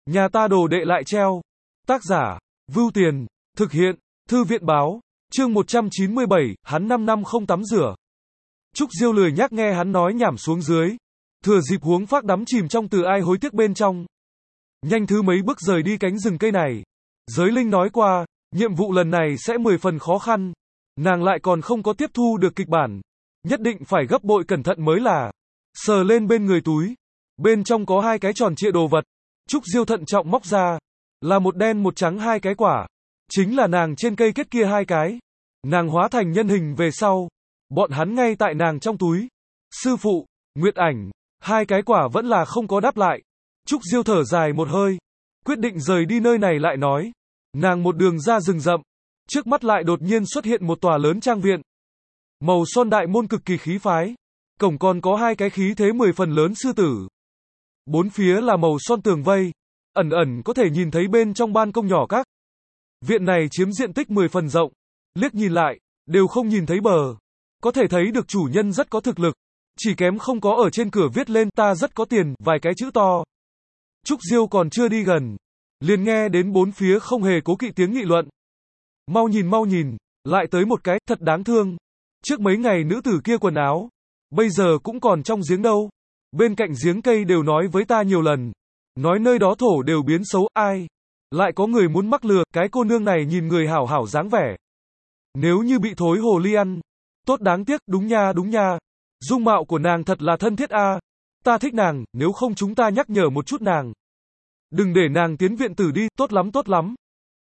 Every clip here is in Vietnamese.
Nhà ta đồ đệ lại treo. Tác giả, Vưu Tiền, thực hiện, Thư viện báo, chương 197, hắn 5 năm không tắm rửa. Trúc Diêu lười nhác nghe hắn nói nhảm xuống dưới. Thừa dịp huống phác đắm chìm trong từ ai hối tiếc bên trong. Nhanh thứ mấy bước rời đi cánh rừng cây này. Giới linh nói qua, nhiệm vụ lần này sẽ 10 phần khó khăn. Nàng lại còn không có tiếp thu được kịch bản. Nhất định phải gấp bội cẩn thận mới là. Sờ lên bên người túi. Bên trong có hai cái tròn trịa đồ vật. Trúc Diêu thận trọng móc ra. Là một đen một trắng hai cái quả. Chính là nàng trên cây kết kia hai cái. Nàng hóa thành nhân hình về sau. Bọn hắn ngay tại nàng trong túi. Sư phụ, Nguyệt Ảnh. Hai cái quả vẫn là không có đáp lại. Trúc Diêu thở dài một hơi. Quyết định rời đi nơi này lại nói. Nàng một đường ra rừng rậm. Trước mắt lại đột nhiên xuất hiện một tòa lớn trang viện. Màu son đại môn cực kỳ khí phái. Cổng còn có hai cái khí thế 10 phần lớn sư tử. Bốn phía là màu son tường vây. Ẩn ẩn có thể nhìn thấy bên trong ban công nhỏ các. Viện này chiếm diện tích 10 phần rộng. Liếc nhìn lại, đều không nhìn thấy bờ. Có thể thấy được chủ nhân rất có thực lực. Chỉ kém không có ở trên cửa viết lên ta rất có tiền, vài cái chữ to. Trúc Diêu còn chưa đi gần. Liền nghe đến bốn phía không hề cố kỵ tiếng nghị luận. Mau nhìn, lại tới một cái, thật đáng thương. Trước mấy ngày nữ tử kia quần áo. Bây giờ cũng còn trong giếng đâu. Bên cạnh giếng cây đều nói với ta nhiều lần. Nói nơi đó thổ đều biến xấu, ai. Lại có người muốn mắc lừa, cái cô nương này nhìn người hảo hảo dáng vẻ. Nếu như bị thối hồ ly ăn. Tốt đáng tiếc, đúng nha. Dung mạo của nàng thật là thân thiết a. Ta thích nàng, nếu không chúng ta nhắc nhở một chút nàng. Đừng để nàng tiến viện tử đi, tốt lắm.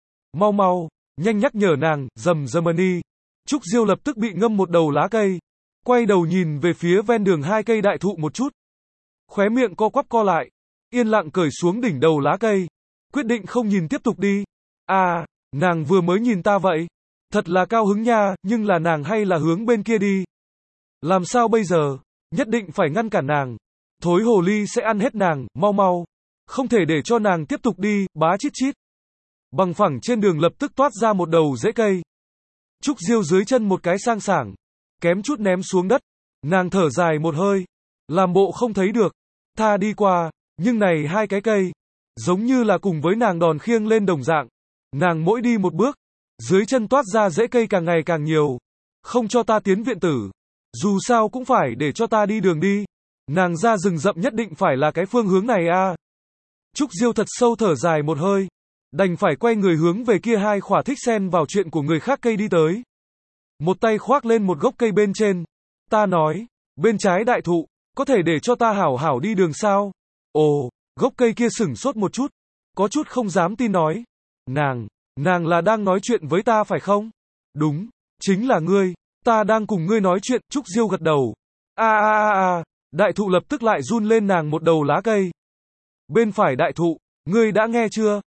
Mau, nhanh nhắc nhở nàng, Germany. Trúc Diêu lập tức bị ngâm một đầu lá cây. Quay đầu nhìn về phía ven đường hai cây đại thụ một chút. Khóe miệng co quắp co lại. Yên lặng cởi xuống đỉnh đầu lá cây. Quyết định không nhìn tiếp tục đi. À, nàng vừa mới nhìn ta vậy. Thật là cao hứng nha, nhưng là nàng hay là hướng bên kia đi. Làm sao bây giờ? Nhất định phải ngăn cản nàng. Thối hồ ly sẽ ăn hết nàng, mau. Không thể để cho nàng tiếp tục đi, bá chít. Bằng phẳng trên đường lập tức toát ra một đầu rễ cây. Trúc Diêu dưới chân một cái sang sảng. Kém chút ném xuống đất. Nàng thở dài một hơi. Làm bộ không thấy được. Tha đi qua. Nhưng này hai cái cây. Giống như là cùng với nàng đòn khiêng lên đồng dạng. Nàng mỗi đi một bước. Dưới chân toát ra rễ cây càng ngày càng nhiều. Không cho ta tiến viện tử. Dù sao cũng phải để cho ta đi đường đi. Nàng ra rừng rậm nhất định phải là cái phương hướng này a. Trúc Diêu thật sâu thở dài một hơi. Đành phải quay người hướng về kia hai khỏa thích xen vào chuyện của người khác cây đi tới. Một tay khoác lên một gốc cây bên trên. Ta nói, bên trái đại thụ, có thể để cho ta hảo hảo đi đường sao? Ồ, gốc cây kia sửng sốt một chút. Có chút không dám tin nói. Nàng là đang nói chuyện với ta phải không? Đúng, chính là ngươi. Ta đang cùng ngươi nói chuyện, Trúc Diêu gật đầu. Đại thụ lập tức lại run lên nàng một đầu lá cây. Bên phải đại thụ, ngươi đã nghe chưa?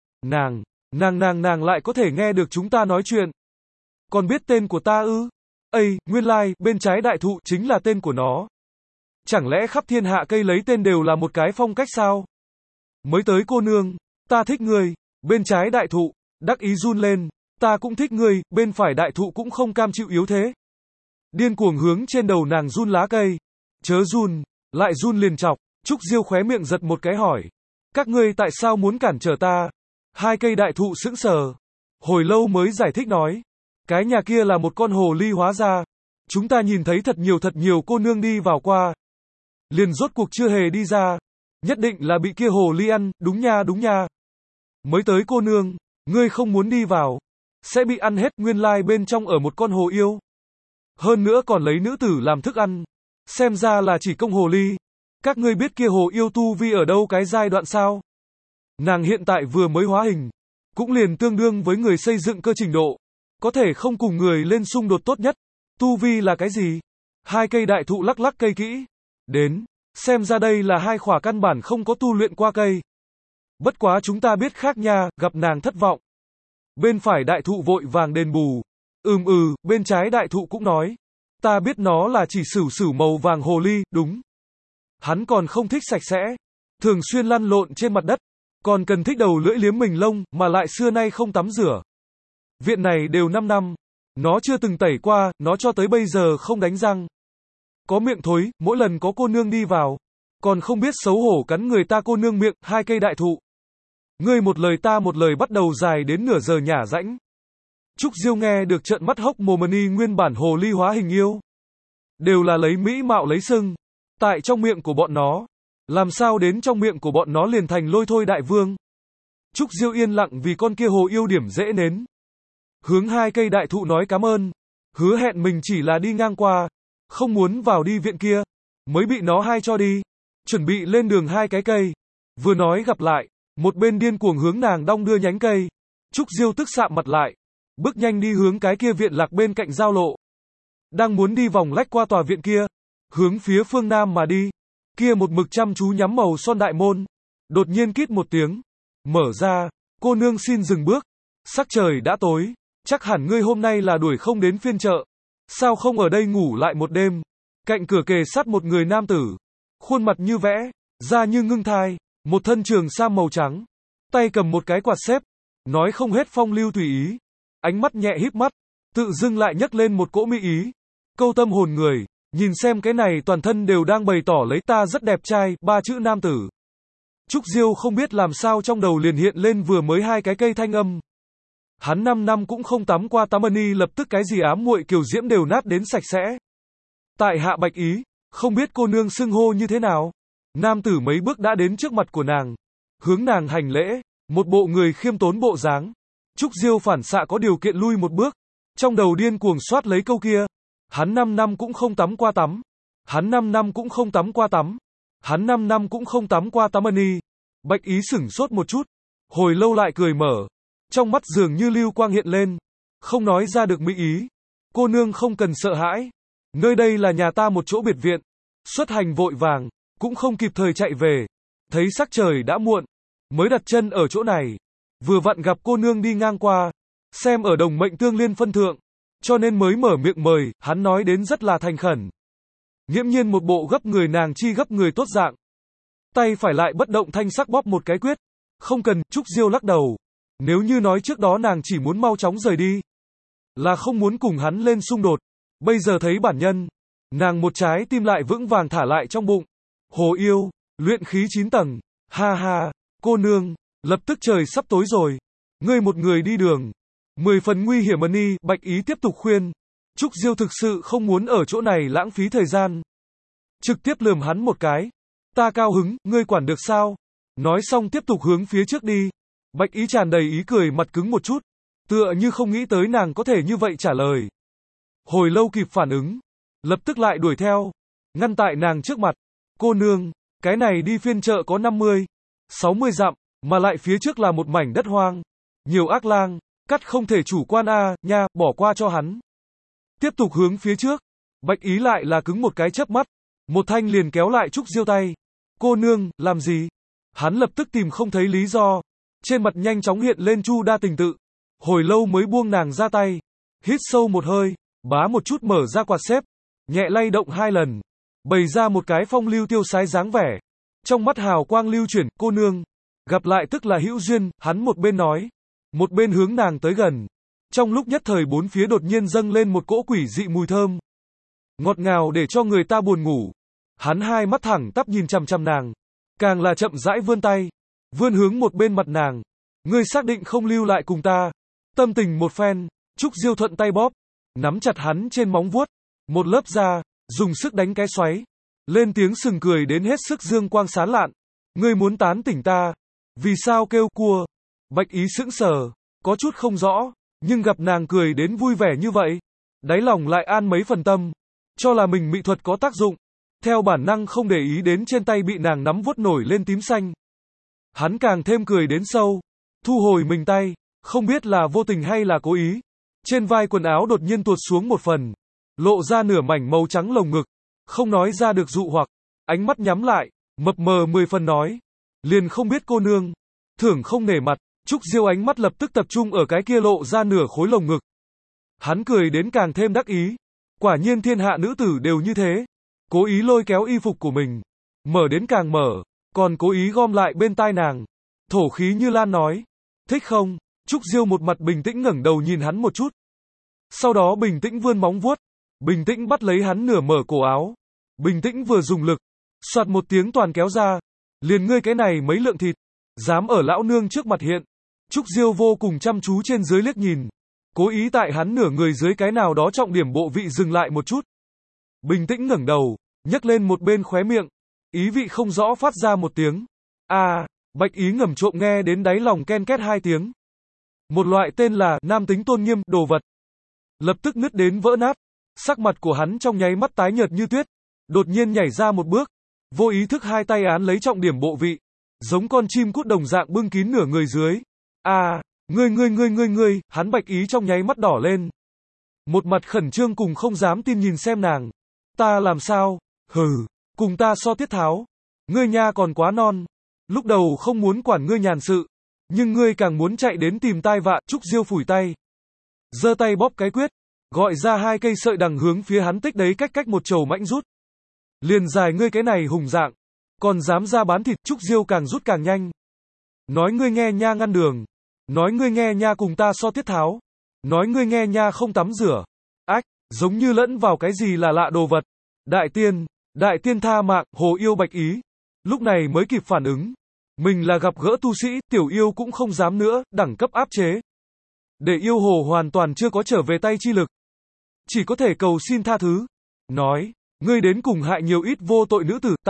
Nàng lại có thể nghe được chúng ta nói chuyện. Còn biết tên của ta ư? Ây, nguyên lai, bên trái đại thụ chính là tên của nó. Chẳng lẽ khắp thiên hạ cây lấy tên đều là một cái phong cách sao? Mới tới cô nương, ta thích ngươi. Bên trái đại thụ, đắc ý run lên. Ta cũng thích ngươi, bên phải đại thụ cũng không cam chịu yếu thế. Điên cuồng hướng trên đầu nàng run lá cây. Chớ run, lại run liền chọc. Trúc Diêu khóe miệng giật một cái hỏi. Các ngươi tại sao muốn cản trở ta? Hai cây đại thụ sững sờ. Hồi lâu mới giải thích nói. Cái nhà kia là một con hồ ly hóa ra. Chúng ta nhìn thấy thật nhiều cô nương đi vào qua. Liền rốt cuộc chưa hề đi ra. Nhất định là bị kia hồ ly ăn, đúng nha. Mới tới cô nương, ngươi không muốn đi vào. Sẽ bị ăn hết, nguyên lai bên trong ở một con hồ yêu. Hơn nữa còn lấy nữ tử làm thức ăn. Xem ra là chỉ công hồ ly. Các ngươi biết kia hồ yêu tu vi ở đâu cái giai đoạn sao? Nàng hiện tại vừa mới hóa hình. Cũng liền tương đương với người xây dựng cơ trình độ. Có thể không cùng người lên xung đột tốt nhất. Tu vi là cái gì? Hai cây đại thụ lắc cây kỹ. Đến. Xem ra đây là hai khỏa căn bản không có tu luyện qua cây. Bất quá chúng ta biết khác nha, gặp nàng thất vọng. Bên phải đại thụ vội vàng đền bù. Bên trái đại thụ cũng nói. Ta biết nó là chỉ sửu màu vàng hồ ly, đúng. Hắn còn không thích sạch sẽ. Thường xuyên lăn lộn trên mặt đất. Còn cần thích đầu lưỡi liếm mình lông, mà lại xưa nay không tắm rửa. Viện này đều 5 năm. Nó chưa từng tẩy qua, nó cho tới bây giờ không đánh răng. Có miệng thối, mỗi lần có cô nương đi vào. Còn không biết xấu hổ cắn người ta cô nương miệng, hai cây đại thụ. Ngươi một lời ta một lời bắt đầu dài đến nửa giờ nhả rãnh. Trúc Diêu nghe được trợn mắt hốc mồm. Ni nguyên bản hồ ly hóa hình yêu. Đều là lấy mỹ mạo lấy sưng. Tại trong miệng của bọn nó. Làm sao đến trong miệng của bọn nó liền thành lôi thôi đại vương. Trúc Diêu yên lặng vì con kia hồ yêu điểm dễ nến. Hướng hai cây đại thụ nói cảm ơn. Hứa hẹn mình chỉ là đi ngang qua. Không muốn vào đi viện kia. Mới bị nó hai cho đi. Chuẩn bị lên đường hai cái cây. Vừa nói gặp lại. Một bên điên cuồng hướng nàng đong đưa nhánh cây. Trúc Diêu tức sạm mặt lại. Bước nhanh đi hướng cái kia viện lạc bên cạnh giao lộ. Đang muốn đi vòng lách qua tòa viện kia. Hướng phía phương nam mà đi. Kia một mực chăm chú nhắm màu son đại môn. Đột nhiên kít một tiếng. Mở ra. Cô nương xin dừng bước. Sắc trời đã tối. Chắc hẳn ngươi hôm nay là đuổi không đến phiên chợ. Sao không ở đây ngủ lại một đêm. Cạnh cửa kề sát một người nam tử. Khuôn mặt như vẽ. Da như ngưng thai. Một thân trường sam màu trắng. Tay cầm một cái quạt xếp. Nói không hết phong lưu tùy ý. Ánh mắt nhẹ híp mắt. Tự dưng lại nhấc lên một cỗ mỹ ý. Câu tâm hồn người. Nhìn xem cái này toàn thân đều đang bày tỏ lấy ta rất đẹp trai. Ba chữ nam tử. Trúc Diêu không biết làm sao trong đầu liền hiện lên vừa mới hai cái cây thanh âm. Hắn 5 năm cũng không tắm qua tắm ni lập tức cái gì ám muội kiều diễm đều nát đến sạch sẽ. Tại hạ bạch ý. Không biết cô nương xưng hô như thế nào. Nam tử mấy bước đã đến trước mặt của nàng. Hướng nàng hành lễ. Một bộ người khiêm tốn bộ dáng. Trúc Diêu phản xạ có điều kiện lui một bước. Trong đầu điên cuồng soát lấy câu kia. Hắn 5 năm cũng không tắm qua tắm. Hắn 5 năm cũng không tắm qua tắm. Hắn 5 năm cũng không tắm qua tắm ni. Bạch ý sửng sốt một chút. Hồi lâu lại cười mở. Trong mắt dường như lưu quang hiện lên. Không nói ra được mỹ ý. Cô nương không cần sợ hãi. Nơi đây là nhà ta một chỗ biệt viện. Xuất hành vội vàng. Cũng không kịp thời chạy về. Thấy sắc trời đã muộn. Mới đặt chân ở chỗ này. Vừa vặn gặp cô nương đi ngang qua. Xem ở đồng mệnh tương liên phân thượng. Cho nên mới mở miệng mời. Hắn nói đến rất là thành khẩn. Nghiễm nhiên một bộ gấp người nàng chi gấp người tốt dạng. Tay phải lại bất động thanh sắc bóp một cái quyết. Không cần. Trúc Diêu lắc đầu. Nếu như nói trước đó nàng chỉ muốn mau chóng rời đi. Là không muốn cùng hắn lên xung đột. Bây giờ thấy bản nhân. Nàng một trái tim lại vững vàng thả lại trong bụng. Hồ yêu. Luyện khí 9 tầng. Ha ha. Cô nương. Lập tức trời sắp tối rồi. Ngươi một người đi đường. 10 phần nguy hiểm ni. Bạch ý tiếp tục khuyên. Trúc Diêu thực sự không muốn ở chỗ này lãng phí thời gian. Trực tiếp lườm hắn một cái. Ta cao hứng. Ngươi quản được sao? Nói xong tiếp tục hướng phía trước đi. Bạch ý tràn đầy ý cười mặt cứng một chút. Tựa như không nghĩ tới nàng có thể như vậy trả lời. Hồi lâu kịp phản ứng. Lập tức lại đuổi theo. Ngăn tại nàng trước mặt. Cô nương. Cái này đi phiên chợ có 50, 60 dặm. Mà lại phía trước là một mảnh đất hoang. Nhiều ác lang. Cắt không thể chủ quan nha, bỏ qua cho hắn. Tiếp tục hướng phía trước. Bạch ý lại là cứng một cái chớp mắt. Một thanh liền kéo lại Trúc Diêu tay. Cô nương, làm gì? Hắn lập tức tìm không thấy lý do. Trên mặt nhanh chóng hiện lên chu đa tình tự. Hồi lâu mới buông nàng ra tay. Hít sâu một hơi. Bá một chút mở ra quạt xếp. Nhẹ lay động 2 lần. Bày ra một cái phong lưu tiêu sái dáng vẻ. Trong mắt hào quang lưu chuyển. Cô nương. Gặp lại tức là hữu duyên. Hắn một bên nói. Một bên hướng nàng tới gần. Trong lúc nhất thời bốn phía đột nhiên dâng lên một cỗ quỷ dị mùi thơm. Ngọt ngào để cho người ta buồn ngủ. Hắn hai mắt thẳng tắp nhìn chằm chằm nàng. Càng là chậm rãi vươn tay. Vươn hướng một bên mặt nàng. Ngươi xác định không lưu lại cùng ta. Tâm tình một phen. Trúc Diêu thuận tay bóp. Nắm chặt hắn trên móng vuốt. Một lớp da. Dùng sức đánh cái xoáy. Lên tiếng sừng cười đến hết sức dương quang sán lạn. Ngươi muốn tán tỉnh ta. Vì sao kêu cua? Bạch ý sững sờ. Có chút không rõ. Nhưng gặp nàng cười đến vui vẻ như vậy. Đáy lòng lại an mấy phần tâm. Cho là mình mỹ thuật có tác dụng. Theo bản năng không để ý đến trên tay bị nàng nắm vuốt nổi lên tím xanh. Hắn càng thêm cười đến sâu. Thu hồi mình tay. Không biết là vô tình hay là cố ý. Trên vai quần áo đột nhiên tuột xuống một phần. Lộ ra nửa mảnh màu trắng lồng ngực. Không nói ra được dụ hoặc. Ánh mắt nhắm lại. Mập mờ 10 phần nói. Liền không biết cô nương. Thưởng không nể mặt. Trúc Diêu ánh mắt lập tức tập trung ở cái kia lộ ra nửa khối lồng ngực. Hắn cười đến càng thêm đắc ý. Quả nhiên thiên hạ nữ tử đều như thế. Cố ý lôi kéo y phục của mình. Mở đến càng mở. Còn cố ý gom lại bên tai nàng. Thổ khí như lan nói. Thích không? Trúc Diêu một mặt bình tĩnh ngẩng đầu nhìn hắn một chút. Sau đó bình tĩnh vươn móng vuốt. Bình tĩnh bắt lấy hắn nửa mở cổ áo. Bình tĩnh vừa dùng lực. Soạt một tiếng toàn kéo ra. Liền ngươi cái này mấy lượng thịt. Dám ở lão nương trước mặt hiện. Trúc Diêu vô cùng chăm chú trên dưới liếc nhìn. Cố ý tại hắn nửa người dưới cái nào đó trọng điểm bộ vị dừng lại một chút. Bình tĩnh ngẩng đầu, nhấc lên một bên khóe miệng. Ý vị không rõ phát ra một tiếng. Bạch Ý ngầm trộm nghe đến đáy lòng ken két hai tiếng. Một loại tên là nam tính tôn nghiêm đồ vật. Lập tức nứt đến vỡ nát. Sắc mặt của hắn trong nháy mắt tái nhợt như tuyết. Đột nhiên nhảy ra một bước. Vô ý thức hai tay án lấy trọng điểm bộ vị. Giống con chim cút đồng dạng bưng kín nửa người dưới. Ngươi, hắn Bạch Ý trong nháy mắt đỏ lên. Một mặt khẩn trương cùng không dám tin nhìn xem nàng. Ta làm sao? Hừ, cùng ta so tiết tháo. Ngươi nha còn quá non. Lúc đầu không muốn quản ngươi nhàn sự. Nhưng ngươi càng muốn chạy đến tìm tai vạ. Trúc Diêu phủi tay. Giơ tay bóp cái quyết. Gọi ra hai cây sợi đằng hướng phía hắn tích đấy cách một trầu mãnh rút. Liền dài ngươi cái này hùng dạng. Còn dám ra bán thịt. Trúc Diêu càng rút càng nhanh. Nói ngươi nghe nha ngăn đường. Nói ngươi nghe nha cùng ta so tiết tháo. Nói ngươi nghe nha không tắm rửa. Ách, giống như lẫn vào cái gì là lạ đồ vật. Đại tiên tha mạng, Hồ Yêu Bạch Ý. Lúc này mới kịp phản ứng. Mình là gặp gỡ tu sĩ, tiểu yêu cũng không dám nữa, đẳng cấp áp chế. Để yêu hồ hoàn toàn chưa có trở về tay chi lực. Chỉ có thể cầu xin tha thứ. Nói, ngươi đến cùng hại nhiều ít vô tội nữ tử,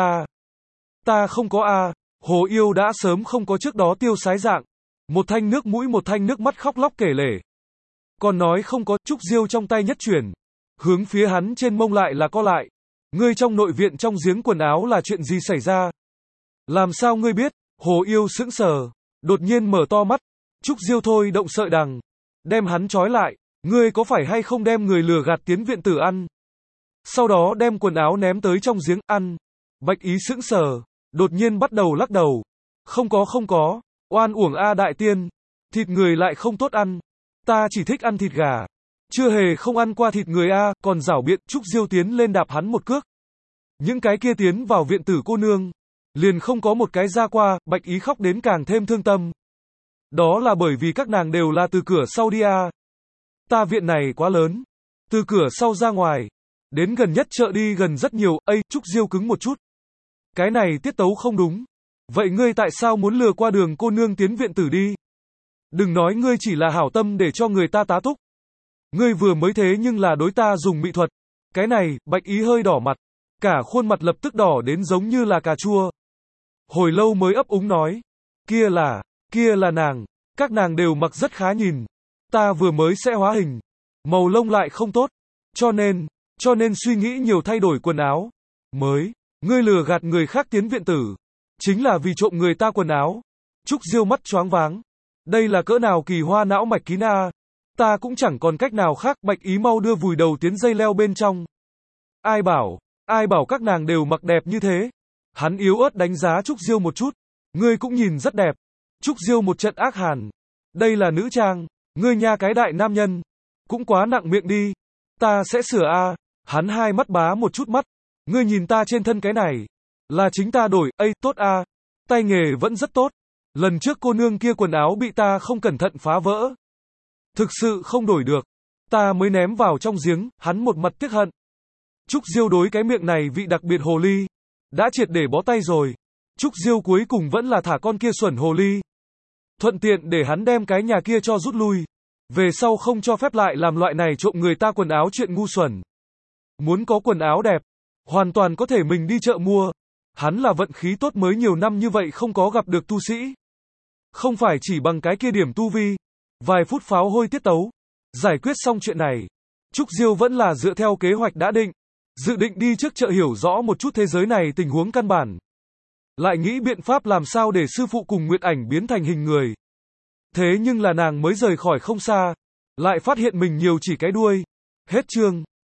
ta không có Hồ Yêu đã sớm không có trước đó tiêu sái dạng. Một thanh nước mũi một thanh nước mắt khóc lóc kể lể. Còn nói không có. Trúc Diêu trong tay nhất chuyển. Hướng phía hắn trên mông lại là co lại. Ngươi trong nội viện trong giếng quần áo là chuyện gì xảy ra? Làm sao ngươi biết? Hồ Yêu sững sờ. Đột nhiên mở to mắt. Trúc Diêu thôi động sợi đằng. Đem hắn trói lại. Ngươi có phải hay không đem người lừa gạt tiến viện tử ăn? Sau đó đem quần áo ném tới trong giếng ăn. Bạch Ý sững sờ. Đột nhiên bắt đầu lắc đầu. Không có. Oan uổng đại tiên. Thịt người lại không tốt ăn. Ta chỉ thích ăn thịt gà. Chưa hề không ăn qua thịt người còn giảo biện. Trúc Diêu tiến lên đạp hắn một cước. Những cái kia tiến vào viện tử cô nương. Liền không có một cái ra qua. Bạch Ý khóc đến càng thêm thương tâm. Đó là bởi vì các nàng đều là từ cửa sau đi Ta viện này quá lớn. Từ cửa sau ra ngoài. Đến gần nhất chợ đi gần rất nhiều. Trúc Diêu cứng một chút. Cái này tiết tấu không đúng. Vậy ngươi tại sao muốn lừa qua đường cô nương tiến viện tử đi? Đừng nói ngươi chỉ là hảo tâm để cho người ta tá túc. Ngươi vừa mới thế nhưng là đối ta dùng mỹ thuật. Cái này, Bạch Ý hơi đỏ mặt. Cả khuôn mặt lập tức đỏ đến giống như là cà chua. Hồi lâu mới ấp úng nói. Kia là nàng. Các nàng đều mặc rất khá nhìn. Ta vừa mới sẽ hóa hình. Màu lông lại không tốt. Cho nên suy nghĩ nhiều thay đổi quần áo. Ngươi lừa gạt người khác tiến viện tử. Chính là vì trộm người ta quần áo. Trúc Diêu mắt choáng váng. Đây là cỡ nào kỳ hoa não mạch kín Ta cũng chẳng còn cách nào khác. Bạch Ý mau đưa vùi đầu tiến dây leo bên trong. Ai bảo các nàng đều mặc đẹp như thế. Hắn yếu ớt đánh giá Trúc Diêu một chút. Ngươi cũng nhìn rất đẹp. Trúc Diêu một trận ác hàn. Đây là nữ trang. Ngươi nha cái đại nam nhân. Cũng quá nặng miệng đi. Ta sẽ sửa Hắn hai mắt bá một chút mắt. Ngươi nhìn ta trên thân cái này. Là chính ta đổi. Tốt Tay nghề vẫn rất tốt. Lần trước cô nương kia quần áo bị ta không cẩn thận phá vỡ. Thực sự không đổi được. Ta mới ném vào trong giếng. Hắn một mặt tiếc hận. Trúc Diêu đối cái miệng này vị đặc biệt hồ ly. Đã triệt để bó tay rồi. Trúc Diêu cuối cùng vẫn là thả con kia xuẩn hồ ly. Thuận tiện để hắn đem cái nhà kia cho rút lui. Về sau không cho phép lại làm loại này trộm người ta quần áo chuyện ngu xuẩn. Muốn có quần áo đẹp. Hoàn toàn có thể mình đi chợ mua. Hắn là vận khí tốt mới nhiều năm như vậy không có gặp được tu sĩ. Không phải chỉ bằng cái kia điểm tu vi. Vài phút pháo hôi tiết tấu. Giải quyết xong chuyện này. Trúc Diêu vẫn là dựa theo kế hoạch đã định. Dự định đi trước chợ hiểu rõ một chút thế giới này tình huống căn bản. Lại nghĩ biện pháp làm sao để sư phụ cùng Nguyệt Ảnh biến thành hình người. Thế nhưng là nàng mới rời khỏi không xa. Lại phát hiện mình nhiều chỉ cái đuôi. Hết chương.